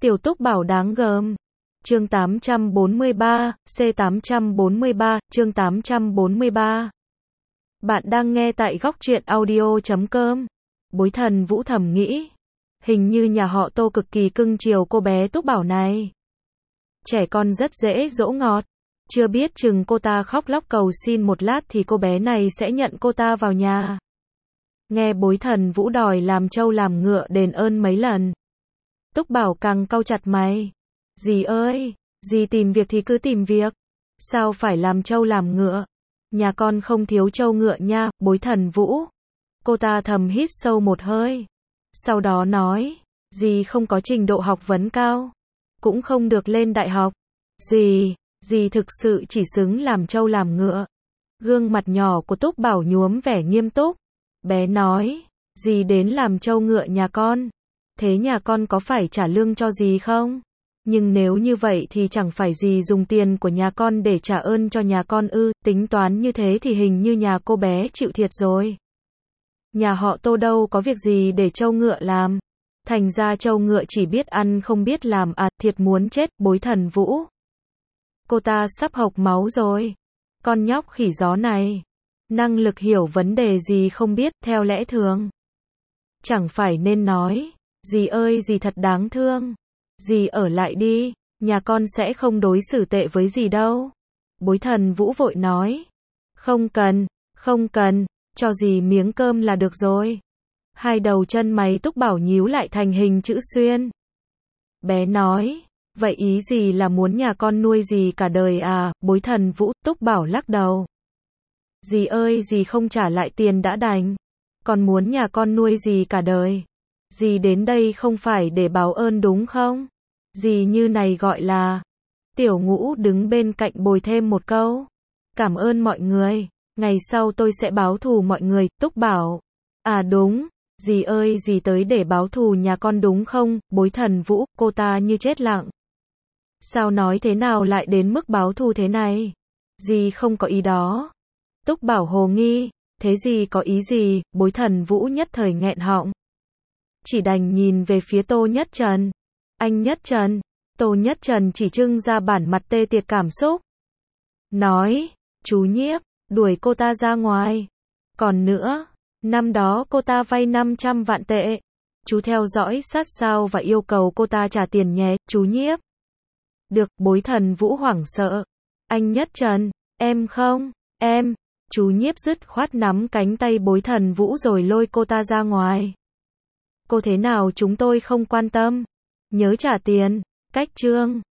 Tiểu Túc Bảo đáng gờm. Chương 843, C843, chương 843. Bạn đang nghe tại góc truyện audio.com. Bối Thần Vũ thầm nghĩ, hình như nhà họ Tô cực kỳ cưng chiều cô bé Túc Bảo này. Trẻ con rất dễ dỗ ngọt, chưa biết chừng cô ta khóc lóc cầu xin một lát thì cô bé này sẽ nhận cô ta vào nhà. Nghe Bối Thần Vũ đòi làm trâu làm ngựa đền ơn mấy lần, Túc Bảo càng cau chặt mày. Dì ơi, dì tìm việc thì cứ tìm việc, sao phải làm trâu làm ngựa? Nhà con không thiếu trâu ngựa nha, Bối Thần Vũ. Cô ta thầm hít sâu một hơi, sau đó nói, dì không có trình độ học vấn cao, cũng không được lên đại học. Dì thực sự chỉ xứng làm trâu làm ngựa. Gương mặt nhỏ của Túc Bảo nhuốm vẻ nghiêm túc. Bé nói, dì đến làm trâu ngựa nhà con, thế nhà con có phải trả lương cho dì không? Nhưng nếu như vậy thì chẳng phải dì dùng tiền của nhà con để trả ơn cho nhà con ư? Tính toán như thế thì hình như nhà cô bé chịu thiệt rồi. Nhà họ Tô đâu có việc gì để trâu ngựa làm. Thành ra trâu ngựa chỉ biết ăn không biết làm à, thiệt muốn chết, Bối Thần Vũ. Cô ta sắp hộc máu rồi. Con nhóc khỉ gió này, năng lực hiểu vấn đề gì không biết, theo lẽ thường chẳng phải nên nói, dì ơi dì thật đáng thương, dì ở lại đi, nhà con sẽ không đối xử tệ với dì đâu. Bối Thần Vũ vội nói, không cần, cho dì miếng cơm là được rồi. Hai đầu chân mày Túc Bảo nhíu lại thành hình chữ xuyên. Bé nói, vậy ý dì là muốn nhà con nuôi dì cả đời à? Bối Thần Vũ. Túc Bảo lắc đầu. Dì ơi dì không trả lại tiền đã đành, còn muốn nhà con nuôi dì cả đời. Dì đến đây không phải để báo ơn đúng không? Dì như này gọi là... Tiểu Ngũ đứng bên cạnh bồi thêm một câu. Cảm ơn mọi người, ngày sau tôi sẽ báo thù mọi người. Túc Bảo. À đúng, dì ơi dì tới để báo thù nhà con đúng không? Bối Thần Vũ. Cô ta như chết lặng. Sao nói thế nào lại đến mức báo thù thế này? Dì không có ý đó. Túc Bảo hồ nghi. Thế dì có ý gì? Bối Thần Vũ nhất thời nghẹn họng, chỉ đành nhìn về phía Tô Nhất Trần. Anh Nhất Trần. Tô Nhất Trần chỉ trưng ra bản mặt tê tiệt cảm xúc. Nói, chú Nhiếp, đuổi cô ta ra ngoài. Còn nữa, năm đó cô ta vay 500 vạn tệ. Chú theo dõi sát sao và yêu cầu cô ta trả tiền nhé, chú Nhiếp. Được, Bối Thần Vũ hoảng sợ. Anh Nhất Trần, em không, em. Chú Nhiếp dứt khoát nắm cánh tay Bối Thần Vũ rồi lôi cô ta ra ngoài. Cô thế nào chúng tôi không quan tâm. Nhớ trả tiền. Cách chương.